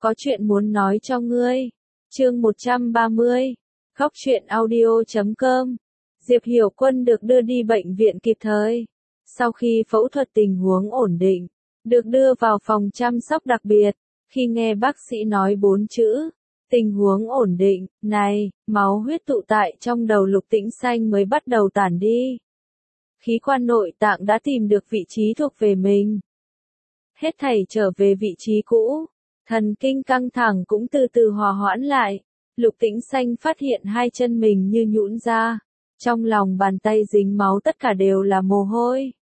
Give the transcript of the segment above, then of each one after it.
có chuyện muốn nói cho ngươi. Chương 130. Khóc chuyện audio.com. Diệp Hiểu Quân được đưa đi bệnh viện kịp thời. Sau khi phẫu thuật tình huống ổn định, được đưa vào phòng chăm sóc đặc biệt. Khi nghe bác sĩ nói 4 chữ, tình huống ổn định, này, máu huyết tụ tại trong đầu Lục Tĩnh Xanh mới bắt đầu tản đi. Khí quan nội tạng đã tìm được vị trí thuộc về mình. Hết thảy trở về vị trí cũ. Thần kinh căng thẳng cũng từ từ hòa hoãn lại. Lục Tĩnh Xanh phát hiện hai chân mình như nhũn ra. Trong lòng bàn tay dính máu tất cả đều là mồ hôi.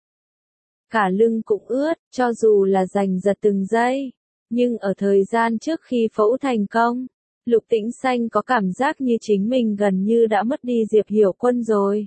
Cả lưng cũng ướt, cho dù là giành giật từng giây. Nhưng ở thời gian trước khi phẫu thành công, Lục Tĩnh Xanh có cảm giác như chính mình gần như đã mất đi Diệp Hiểu Quân rồi.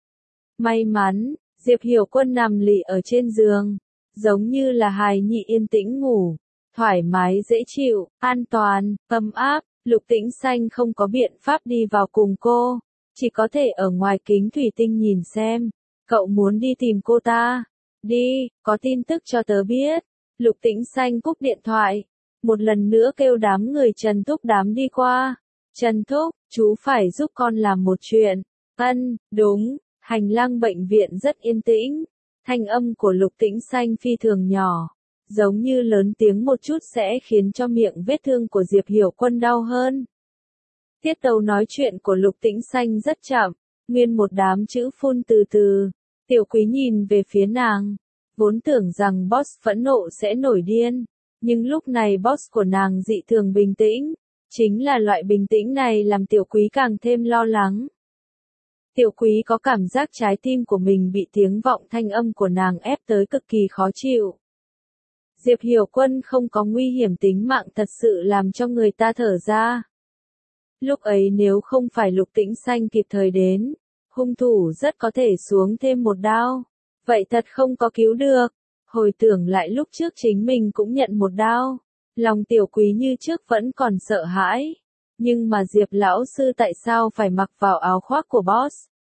May mắn, Diệp Hiểu Quân nằm lì ở trên giường, giống như là hài nhị yên tĩnh ngủ, thoải mái dễ chịu, an toàn, ấm áp. Lục Tĩnh Xanh không có biện pháp đi vào cùng cô, chỉ có thể ở ngoài kính thủy tinh nhìn xem. Cậu muốn đi tìm cô ta? Đi, có tin tức cho tớ biết. Lục Tĩnh Xanh cúp điện thoại, một lần nữa kêu đám người Trần Thúc đám đi qua. Trần Thúc, chú phải giúp con làm một chuyện. Đúng. Hành lang bệnh viện rất yên tĩnh. Thanh âm của Lục Tĩnh Xanh phi thường nhỏ, giống như lớn tiếng một chút sẽ khiến cho miệng vết thương của Diệp Hiểu Quân đau hơn. Tiết tấu nói chuyện của Lục Tĩnh Xanh rất chậm, nguyên một đám chữ phun từ từ. Tiểu Quý nhìn về phía nàng, vốn tưởng rằng boss phẫn nộ sẽ nổi điên, nhưng lúc này boss của nàng dị thường bình tĩnh, chính là loại bình tĩnh này làm Tiểu Quý càng thêm lo lắng. Tiểu Quý có cảm giác trái tim của mình bị tiếng vọng thanh âm của nàng ép tới cực kỳ khó chịu. Diệp Hiểu Quân không có nguy hiểm tính mạng thật sự làm cho người ta thở ra. Lúc ấy nếu không phải Lục Tĩnh Xanh kịp thời đến, hung thủ rất có thể xuống thêm một đao. Vậy thật không có cứu được. Hồi tưởng lại lúc trước chính mình cũng nhận một đao. Lòng Tiểu Quý như trước vẫn còn sợ hãi. Nhưng mà Diệp lão sư tại sao phải mặc vào áo khoác của boss?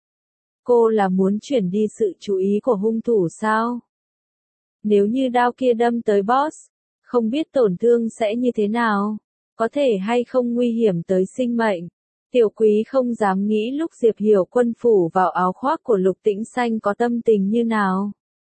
Cô là muốn chuyển đi sự chú ý của hung thủ sao? Nếu như đao kia đâm tới boss, không biết tổn thương sẽ như thế nào? Có thể hay không nguy hiểm tới sinh mệnh? Tiểu Quý không dám nghĩ lúc Diệp Hiểu Quân phủ vào áo khoác của Lục Tĩnh Xanh có tâm tình như nào.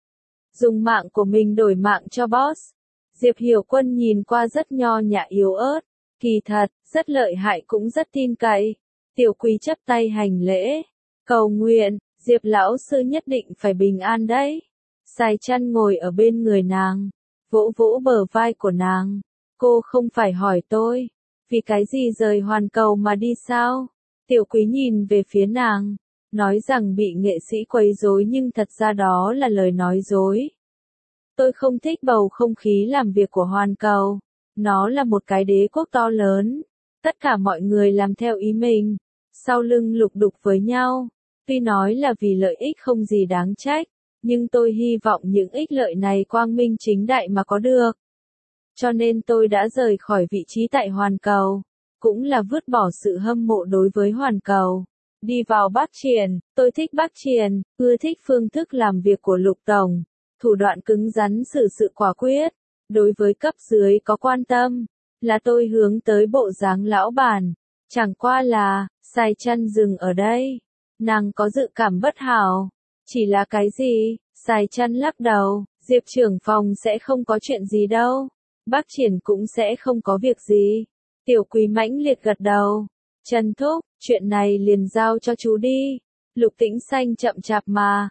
Dùng mạng của mình đổi mạng cho boss. Diệp Hiểu Quân nhìn qua rất nho nhã yếu ớt, kỳ thật, rất lợi hại cũng rất tin cậy. Tiểu Quý chắp tay hành lễ, cầu nguyện, Diệp lão sư nhất định phải bình an đấy. Sài Chăn ngồi ở bên người nàng, vỗ vỗ bờ vai của nàng. Cô không phải hỏi tôi, vì cái gì rời hoàn cầu mà đi sao? Tiểu Quý nhìn về phía nàng, nói rằng bị nghệ sĩ quấy rối nhưng thật ra đó là lời nói dối. Tôi không thích bầu không khí làm việc của hoàn cầu. Nó là một cái đế quốc to lớn. Tất cả mọi người làm theo ý mình, sau lưng lục đục với nhau. Tuy nói là vì lợi ích không gì đáng trách, nhưng tôi hy vọng những ích lợi này quang minh chính đại mà có được. Cho nên tôi đã rời khỏi vị trí tại hoàn cầu, cũng là vứt bỏ sự hâm mộ đối với hoàn cầu. Đi vào Bắc Triền, tôi thích Bắc Triền, ưa thích phương thức làm việc của Lục Tổng, thủ đoạn cứng rắn xử sự quả quyết, đối với cấp dưới có quan tâm, là tôi hướng tới bộ dáng lão bản. Chẳng qua là, Sài Chăn dừng ở đây, nàng có dự cảm bất hảo. Chỉ là cái gì? Sài Chăn lắc đầu, Diệp trưởng phòng sẽ không có chuyện gì đâu. Bắc Triển cũng sẽ không có việc gì. Tiểu Quý mãnh liệt gật đầu. Trần Thúc, chuyện này liền giao cho chú đi. Lục Tĩnh Xanh chậm chạp mà.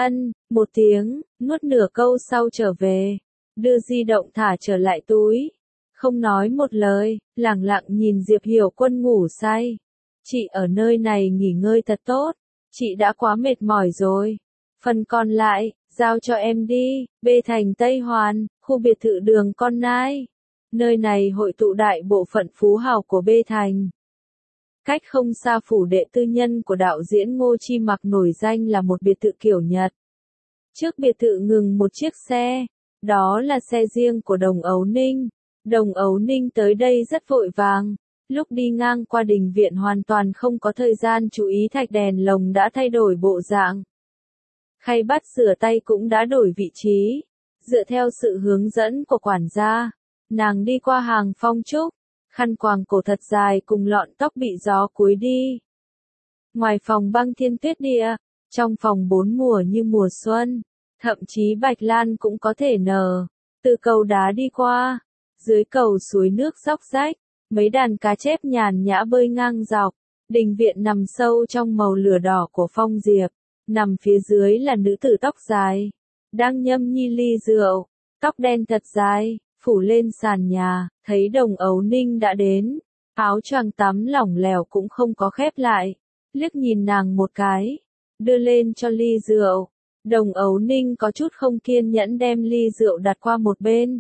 Một tiếng, nuốt nửa câu sau trở về. Đưa di động thả trở lại túi. Không nói một lời, lẳng lặng nhìn Diệp Hiểu Quân ngủ say. Chị ở nơi này nghỉ ngơi thật tốt. Chị đã quá mệt mỏi rồi. Phần còn lại, giao cho em đi. Bê Thành Tây Hoàn, khu biệt thự đường Con Nai. Nơi này hội tụ đại bộ phận phú hào của Bê Thành. Cách không xa phủ đệ tư nhân của đạo diễn Ngô Chi Mặc nổi danh là một biệt thự kiểu Nhật. Trước biệt thự ngừng một chiếc xe. Đó là xe riêng của Đồng Ấu Ninh. Đồng Ấu Ninh tới đây rất vội vàng. Lúc đi ngang qua đình viện hoàn toàn không có thời gian chú ý thạch đèn lồng đã thay đổi bộ dạng. Khay bát rửa tay cũng đã đổi vị trí. Dựa theo sự hướng dẫn của quản gia, Nàng đi qua hàng phong trúc, khăn quàng cổ thật dài cùng lọn tóc bị gió cúi đi. Ngoài phòng băng thiên tuyết địa, trong phòng bốn mùa như mùa xuân, thậm chí bạch lan cũng có thể nở. Từ cầu đá đi qua, dưới cầu suối nước róc rách, mấy đàn cá chép nhàn nhã bơi ngang dọc. Đình viện nằm sâu trong màu lửa đỏ của phong diệp, nằm phía dưới là nữ tử tóc dài, đang nhâm nhi ly rượu, tóc đen thật dài, phủ lên sàn nhà, thấy Đồng Ấu Ninh đã đến, áo choàng tắm lỏng lẻo cũng không có khép lại, liếc nhìn nàng một cái, đưa lên cho ly rượu. Đồng Ấu Ninh có chút không kiên nhẫn đem ly rượu đặt qua một bên.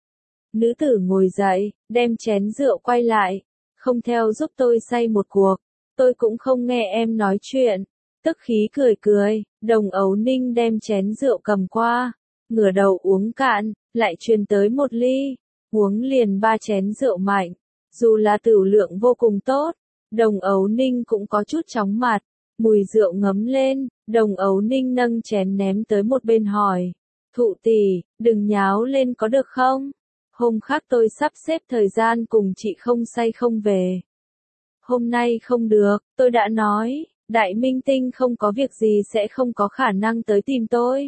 Nữ tử ngồi dậy, đem chén rượu quay lại, không theo giúp tôi say một cuộc, tôi cũng không nghe em nói chuyện. Tức khí cười cười, Đồng Ấu Ninh đem chén rượu cầm qua, ngửa đầu uống cạn, lại truyền tới một ly, uống liền 3 chén rượu mạnh, dù là tửu lượng vô cùng tốt, Đồng Ấu Ninh cũng có chút chóng mặt, mùi rượu ngấm lên, Đồng Ấu Ninh nâng chén ném tới một bên hỏi, thụ tỷ, đừng nháo lên có được không? Hôm khác tôi sắp xếp thời gian cùng chị không say không về. Hôm nay không được, tôi đã nói, đại minh tinh không có việc gì sẽ không có khả năng tới tìm tôi.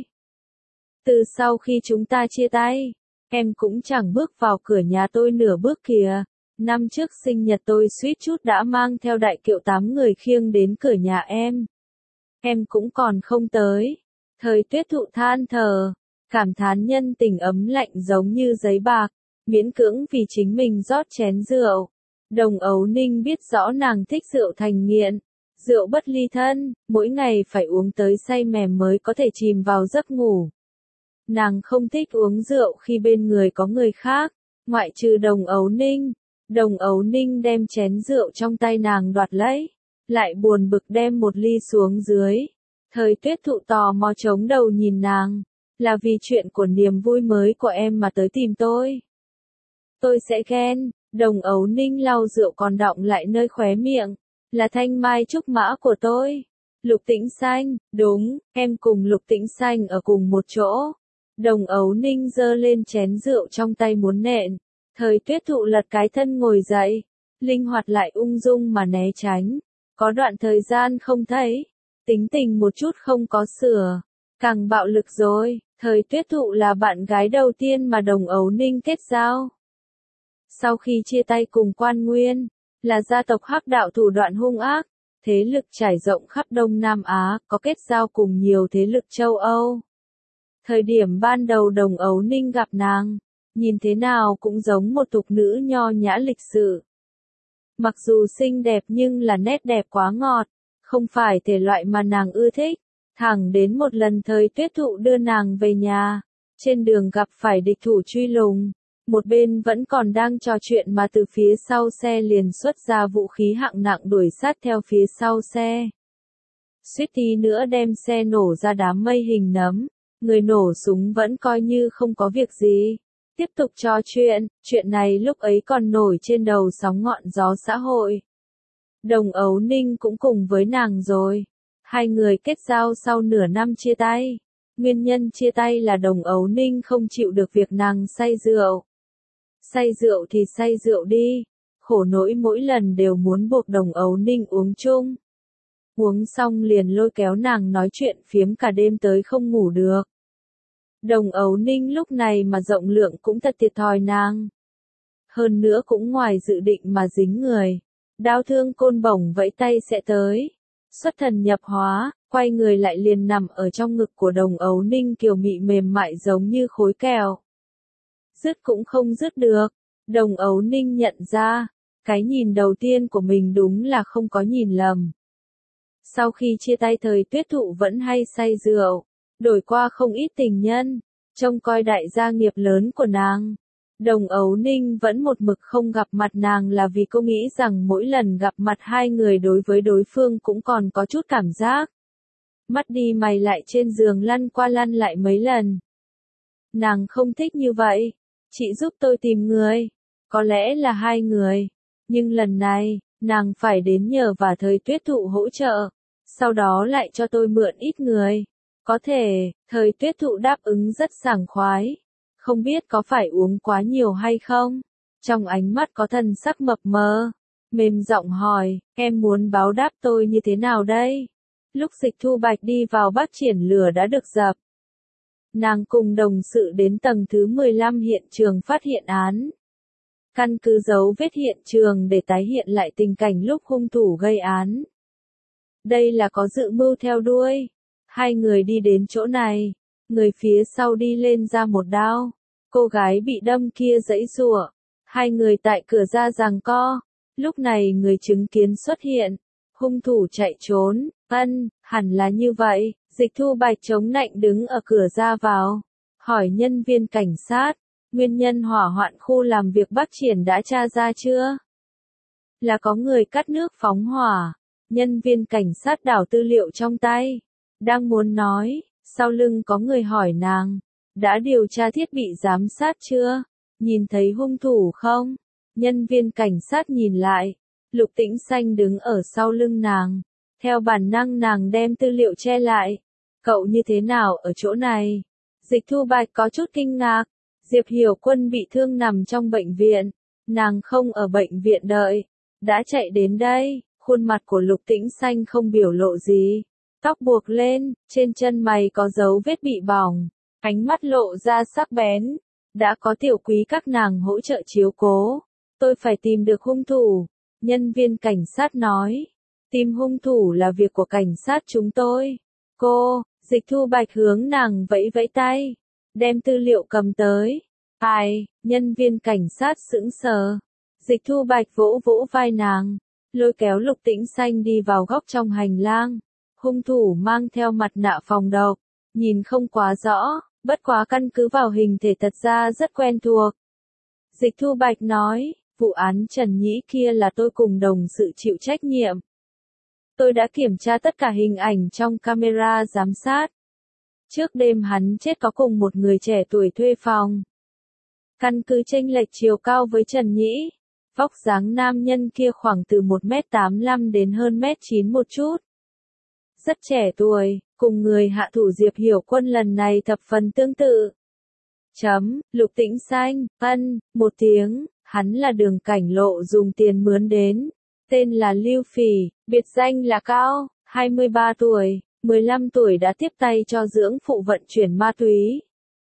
Từ sau khi chúng ta chia tay, em cũng chẳng bước vào cửa nhà tôi nửa bước kìa. Năm trước sinh nhật tôi suýt chút đã mang theo đại kiệu 8 người khiêng đến cửa nhà em. Em cũng còn không tới. Thời Tuyết Thụ than thở, cảm thán nhân tình ấm lạnh giống như giấy bạc, miễn cưỡng vì chính mình rót chén rượu. Đồng Ấu Ninh biết rõ nàng thích rượu thành nghiện, rượu bất ly thân, mỗi ngày phải uống tới say mềm mới có thể chìm vào giấc ngủ. Nàng không thích uống rượu khi bên người có người khác, ngoại trừ Đồng Ấu Ninh. Đồng Ấu Ninh đem chén rượu trong tay nàng đoạt lấy, lại buồn bực đem một ly xuống dưới. Thời Tuyết Thụ tò mò chống đầu nhìn nàng, là vì chuyện của niềm vui mới của em mà tới tìm tôi. Tôi sẽ ghen. Đồng Ấu Ninh lau rượu còn đọng lại nơi khóe miệng, là thanh mai trúc mã của tôi. Lục Tĩnh Xanh, đúng, em cùng Lục Tĩnh Xanh ở cùng một chỗ. Đồng Ấu Ninh giơ lên chén rượu trong tay muốn nện. Thời Tuyết Thụ lật cái thân ngồi dậy, linh hoạt lại ung dung mà né tránh. Có đoạn thời gian không thấy, tính tình một chút không có sửa, càng bạo lực rồi. Thời Tuyết Thụ là bạn gái đầu tiên mà Đồng Ấu Ninh kết giao. Sau khi chia tay cùng Quan Nguyên, là gia tộc Hắc Đạo thủ đoạn hung ác, thế lực trải rộng khắp Đông Nam Á, có kết giao cùng nhiều thế lực châu Âu. Thời điểm ban đầu Đồng Ấu Ninh gặp nàng, nhìn thế nào cũng giống một thục nữ nho nhã lịch sự. Mặc dù xinh đẹp nhưng là nét đẹp quá ngọt, không phải thể loại mà nàng ưa thích. Thẳng đến một lần Thời Tuyết Thụ đưa nàng về nhà, trên đường gặp phải địch thủ truy lùng. Một bên vẫn còn đang trò chuyện mà từ phía sau xe liền xuất ra vũ khí hạng nặng đuổi sát theo phía sau xe. Suýt tí nữa đem xe nổ ra đám mây hình nấm, người nổ súng vẫn coi như không có việc gì. Tiếp tục trò chuyện này lúc ấy còn nổi trên đầu sóng ngọn gió xã hội. Đồng Ấu Ninh cũng cùng với nàng rồi. Hai người kết giao sau nửa năm chia tay. Nguyên nhân chia tay là Đồng Ấu Ninh không chịu được việc nàng say rượu. Say rượu thì say rượu đi, khổ nỗi mỗi lần đều muốn buộc Đồng Ấu Ninh uống chung. Uống xong liền lôi kéo nàng nói chuyện phiếm cả đêm tới không ngủ được. Đồng Ấu Ninh lúc này mà rộng lượng cũng thật thiệt thòi nàng. Hơn nữa cũng ngoài dự định mà dính người. Đao thương côn bổng vẫy tay sẽ tới. Xuất thần nhập hóa, quay người lại liền nằm ở trong ngực của Đồng Ấu Ninh kiều mị mềm mại giống như khối kẹo. Dứt cũng không dứt được. Đồng Ấu Ninh nhận ra, cái nhìn đầu tiên của mình đúng là không có nhìn lầm. Sau khi chia tay Thời Tuyết Thụ vẫn hay say rượu, đổi qua không ít tình nhân, trông coi đại gia nghiệp lớn của nàng. Đồng Ấu Ninh vẫn một mực không gặp mặt nàng là vì cô nghĩ rằng mỗi lần gặp mặt hai người đối với đối phương cũng còn có chút cảm giác. Mắt đi mày lại trên giường lăn qua lăn lại mấy lần. Nàng không thích như vậy. Chị giúp tôi tìm người. Có lẽ là hai người. Nhưng lần này, nàng phải đến nhờ và Thời Tuyết Thụ hỗ trợ. Sau đó lại cho tôi mượn ít người. Có thể, Thời Tuyết Thụ đáp ứng rất sảng khoái. không biết có phải uống quá nhiều hay không? Trong ánh mắt có thần sắc mập mờ, mềm giọng hỏi, em muốn báo đáp tôi như thế nào đây? Lúc Dịch Thu Bạch đi vào bắt triển lửa đã được dập. Nàng cùng đồng sự đến tầng thứ 15 hiện trường phát hiện án. Căn cứ dấu vết hiện trường để tái hiện lại tình cảnh lúc hung thủ gây án. Đây là có dự mưu theo đuôi. Hai người đi đến chỗ này, người phía sau đi lên ra một đao. Cô gái bị đâm kia giãy giụa. Hai người tại cửa ra giằng co. Lúc này người chứng kiến xuất hiện. Hung thủ chạy trốn. Hẳn là như vậy. Dịch Thu Bạch chống nạnh đứng ở cửa ra vào. Hỏi nhân viên cảnh sát. Nguyên nhân hỏa hoạn khu làm việc Bắc Triển đã tra ra chưa? Là có người cắt nước phóng hỏa. Nhân viên cảnh sát đảo tư liệu trong tay. Đang muốn nói, sau lưng có người hỏi nàng. Đã điều tra thiết bị giám sát chưa? Nhìn thấy hung thủ không? Nhân viên cảnh sát nhìn lại. Lục Tĩnh Xanh đứng ở sau lưng nàng. Theo bản năng nàng đem tư liệu che lại. Cậu như thế nào ở chỗ này? Dịch Thu Bạch có chút kinh ngạc. Diệp Hiểu Quân bị thương nằm trong bệnh viện. Nàng không ở bệnh viện đợi. Đã chạy đến đây. Khuôn mặt của Lục Tĩnh Xanh không biểu lộ gì. Tóc buộc lên, trên chân mày có dấu vết bị bỏng. Ánh mắt lộ ra sắc bén. Đã có tiểu quý các nàng hỗ trợ chiếu cố. Tôi phải tìm được hung thủ. Nhân viên cảnh sát nói. Tìm hung thủ là việc của cảnh sát chúng tôi. Cô, Dịch Thu Bạch hướng nàng vẫy vẫy tay. Đem tư liệu cầm tới. Ai, nhân viên cảnh sát sững sờ. Dịch Thu Bạch vỗ vỗ vai nàng. Lôi kéo Lục Tĩnh Xanh đi vào góc trong hành lang. Hung thủ mang theo mặt nạ phòng độc. Nhìn không quá rõ, bất quá căn cứ vào hình thể thật ra rất quen thuộc. Dịch Thu Bạch nói, vụ án Trần Nhĩ kia là tôi cùng đồng sự chịu trách nhiệm. Tôi đã kiểm tra tất cả hình ảnh trong camera giám sát. Trước đêm hắn chết có cùng một người trẻ tuổi thuê phòng. Căn cứ chênh lệch chiều cao với Trần Nhĩ. Vóc dáng nam nhân kia khoảng từ 1m85 đến hơn 1m9 một chút. Rất trẻ tuổi, cùng người hạ thủ Diệp Hiểu Quân lần này thập phần tương tự. Lục Tĩnh Xanh, một tiếng, hắn là Đường Cảnh Lộ dùng tiền mướn đến. Tên là Lưu Phỉ, biệt danh là Cao, 23 tuổi, 15 tuổi đã tiếp tay cho dưỡng phụ vận chuyển ma túy.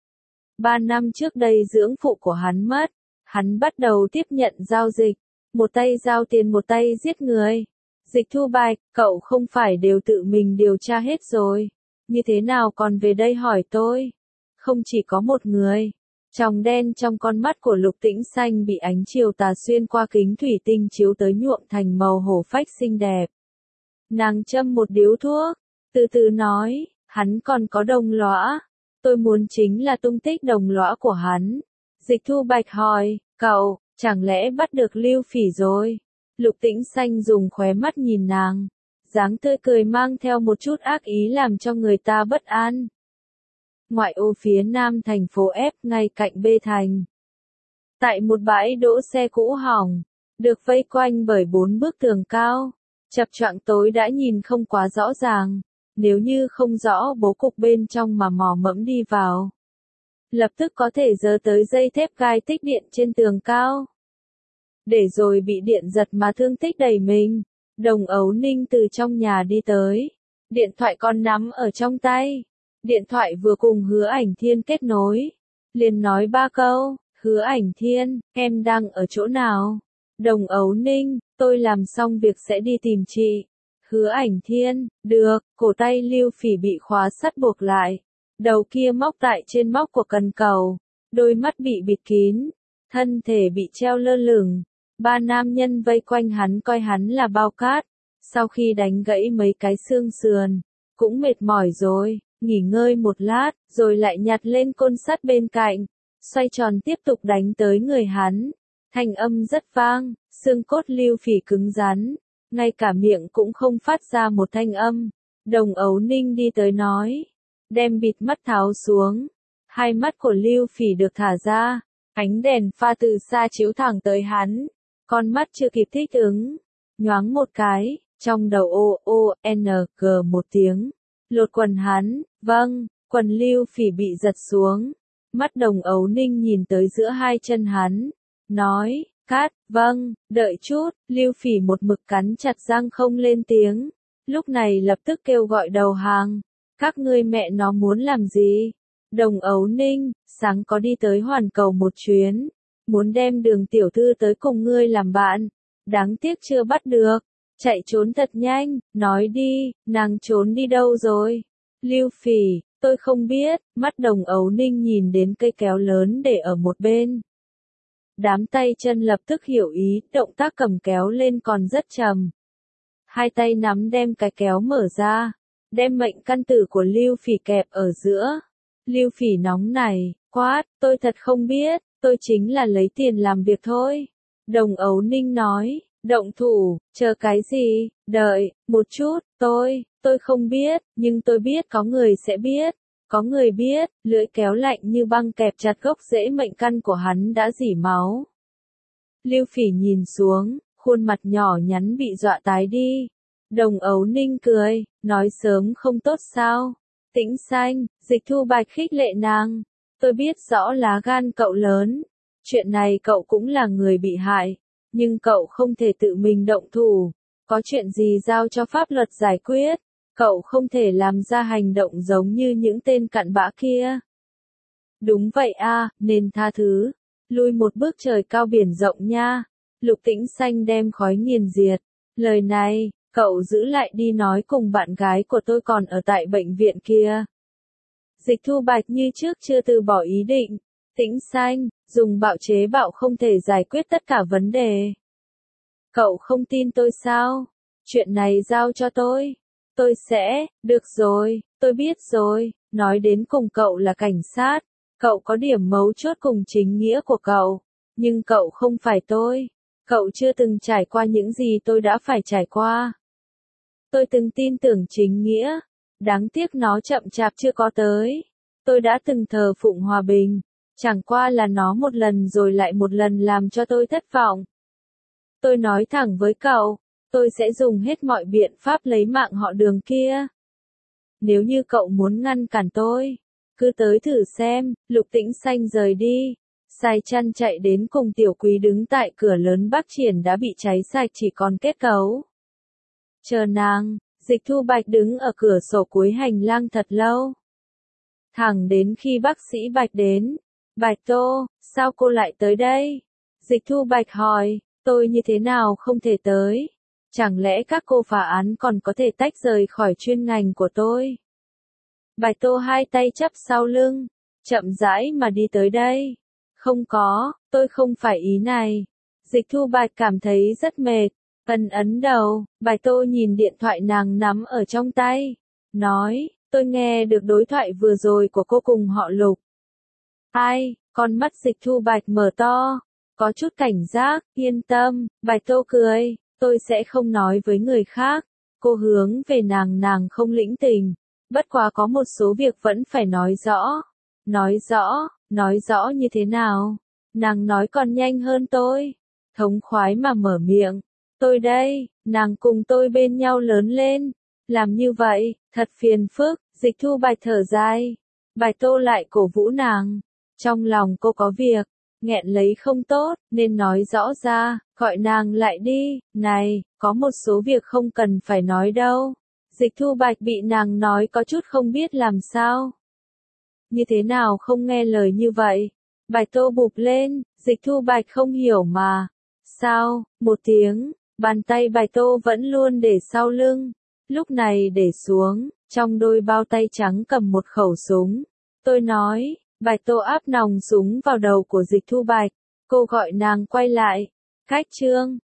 3 năm trước đây dưỡng phụ của hắn mất. Hắn bắt đầu tiếp nhận giao dịch, một tay giao tiền một tay giết người. Dịch Thu Bạch, cậu không phải đều tự mình điều tra hết rồi, như thế nào còn về đây hỏi tôi? Không chỉ có một người. Tròng đen trong con mắt của Lục Tĩnh Xanh bị ánh chiều tà xuyên qua kính thủy tinh chiếu tới nhuộm thành màu hổ phách xinh đẹp. Nàng châm một điếu thuốc, từ từ nói, hắn còn có đồng lõa. Tôi muốn chính là tung tích đồng lõa của hắn. Dịch Thu Bạch hỏi, cậu, chẳng lẽ bắt được Lưu Phỉ rồi? Lục Tĩnh Xanh dùng khóe mắt nhìn nàng. Dáng tươi cười mang theo một chút ác ý làm cho người ta bất an. Ngoại ô phía nam thành phố F ngay cạnh B thành. Tại một bãi đỗ xe cũ hỏng, được vây quanh bởi 4 bức tường cao. Chập choạng tối đã nhìn không quá rõ ràng. Nếu như không rõ bố cục bên trong mà mò mẫm đi vào. Lập tức có thể dơ tới dây thép gai tích điện trên tường cao. Để rồi bị điện giật mà thương tích đầy mình. Đồng Ấu Ninh từ trong nhà đi tới. Điện thoại còn nắm ở trong tay. Điện thoại vừa cùng Hứa Ảnh Thiên kết nối. Liền nói 3 câu, Hứa Ảnh Thiên, em đang ở chỗ nào? Đồng Ấu Ninh, tôi làm xong việc sẽ đi tìm chị. Hứa Ảnh Thiên, được, cổ tay Lưu Phỉ bị khóa sắt buộc lại. Đầu kia móc tại trên móc của cần cầu. Đôi mắt bị bịt kín. Thân thể bị treo lơ lửng. 3 nam nhân vây quanh hắn coi hắn là bao cát. Sau khi đánh gãy mấy cái xương sườn. Cũng mệt mỏi rồi. Nghỉ ngơi một lát. Rồi lại nhặt lên côn sắt bên cạnh. Xoay tròn tiếp tục đánh tới người hắn. Thanh âm rất vang. Xương cốt Lưu Phỉ cứng rắn. Ngay cả miệng cũng không phát ra một thanh âm. Đồng Ấu Ninh đi tới nói. Đem bịt mắt tháo xuống. Hai mắt của Lưu Phỉ được thả ra. Ánh đèn pha từ xa chiếu thẳng tới hắn. Con mắt chưa kịp thích ứng. Nhoáng một cái. Trong đầu O-O-N-G một tiếng. Lột quần hắn. Vâng. Quần Lưu Phỉ bị giật xuống. Mắt Đồng Ấu Ninh nhìn tới giữa hai chân hắn, nói, cát, vâng, đợi chút, Lưu Phỉ một mực cắn chặt răng không lên tiếng, lúc này lập tức kêu gọi đầu hàng, các ngươi mẹ nó muốn làm gì? Đồng Ấu Ninh, sáng có đi tới Hoàn Cầu một chuyến, muốn đem Đường tiểu thư tới cùng ngươi làm bạn, đáng tiếc chưa bắt được, chạy trốn thật nhanh, nói đi, nàng trốn đi đâu rồi? Lưu Phỉ, tôi không biết, mắt Đồng Ấu Ninh nhìn đến cây kéo lớn để ở một bên. Đám tay chân lập tức hiểu ý, động tác cầm kéo lên còn rất chậm. Hai tay nắm đem cái kéo mở ra, đem mệnh căn tử của Lưu Phỉ kẹp ở giữa. Lưu Phỉ nóng này, quát, tôi thật không biết, tôi chính là lấy tiền làm việc thôi. Đồng Ấu Ninh nói, động thủ, chờ cái gì, đợi, một chút, tôi không biết, nhưng tôi biết có người sẽ biết. Có người biết, lưỡi kéo lạnh như băng kẹp chặt gốc rễ mệnh căn của hắn đã rỉ máu. Lưu Phỉ nhìn xuống, khuôn mặt nhỏ nhắn bị dọa tái đi. Đồng Ấu Ninh cười, nói sớm không tốt sao? Tĩnh Xanh, Dịch Thu Bạch khích lệ nàng. Tôi biết rõ lá gan cậu lớn. Chuyện này cậu cũng là người bị hại. Nhưng cậu không thể tự mình động thủ. Có chuyện gì giao cho pháp luật giải quyết. Cậu không thể làm ra hành động giống như những tên cặn bã kia. Đúng vậy a, nên tha thứ. Lui một bước trời cao biển rộng nha. Lục Tĩnh Xanh đem khói nghiền diệt. Lời này, cậu giữ lại đi nói cùng bạn gái của tôi còn ở tại bệnh viện kia. Dịch Thu Bạch như trước chưa từ bỏ ý định. Tĩnh Xanh, dùng bạo chế bạo không thể giải quyết tất cả vấn đề. Cậu không tin tôi sao? Chuyện này giao cho tôi. Tôi sẽ, được rồi, tôi biết rồi, nói đến cùng cậu là cảnh sát. Cậu có điểm mấu chốt cùng chính nghĩa của cậu. Nhưng cậu không phải tôi. Cậu chưa từng trải qua những gì tôi đã phải trải qua. Tôi từng tin tưởng chính nghĩa. Đáng tiếc nó chậm chạp chưa có tới. Tôi đã từng thờ phụng hòa bình. Chẳng qua là nó một lần rồi lại một lần làm cho tôi thất vọng. Tôi nói thẳng với cậu, tôi sẽ dùng hết mọi biện pháp lấy mạng họ Đường kia. Nếu như cậu muốn ngăn cản tôi, cứ tới thử xem. Lục Tĩnh Xanh rời đi. Sai Chăn chạy đến cùng Tiểu Quý đứng tại cửa lớn Bắc Triển đã bị cháy sạch chỉ còn kết cấu. Chờ nàng, Dịch Thu Bạch đứng ở cửa sổ cuối hành lang thật lâu. Thẳng đến khi bác sĩ Bạch đến. Bạch Tô, sao cô lại tới đây? Dịch Thu Bạch hỏi, tôi như thế nào không thể tới? Chẳng lẽ các cô phá án còn có thể tách rời khỏi chuyên ngành của tôi? Bạch Tô hai tay chắp sau lưng, chậm rãi mà đi tới đây. Không có, tôi không phải ý này. Dịch Thu Bạch cảm thấy rất mệt, ấn đầu. Bạch Tô nhìn điện thoại nàng nắm ở trong tay, nói, tôi nghe được đối thoại vừa rồi của cô cùng họ Lục. Ai? Con mắt Dịch Thu Bạch mở to, có chút cảnh giác. Yên tâm, Bạch Tô cười, tôi sẽ không nói với người khác. Cô hướng về nàng không lĩnh tình. Bất quá có một số việc vẫn phải nói rõ. Nói rõ như thế nào? Nàng nói còn nhanh hơn tôi. Thống khoái mà mở miệng. Tôi đây, nàng cùng tôi bên nhau lớn lên. Làm như vậy, thật phiền phức. Dịch Thu Bạch thở dài. Bạch Tô lại cổ vũ nàng. Trong lòng cô có việc, nghẹn lấy không tốt, nên nói rõ ra, gọi nàng lại đi. Này, có một số việc không cần phải nói đâu. Dịch Thu Bạch bị nàng nói có chút không biết làm sao. Như thế nào không nghe lời như vậy? Bạch Tô bụp lên, Dịch Thu Bạch không hiểu mà. Sao? Một tiếng, bàn tay Bạch Tô vẫn luôn để sau lưng. Lúc này để xuống, trong đôi bao tay trắng cầm một khẩu súng. Tôi nói, Bạch Tô áp nòng súng vào đầu của Dịch Thu Bạch. Cô gọi nàng quay lại. Khách trương,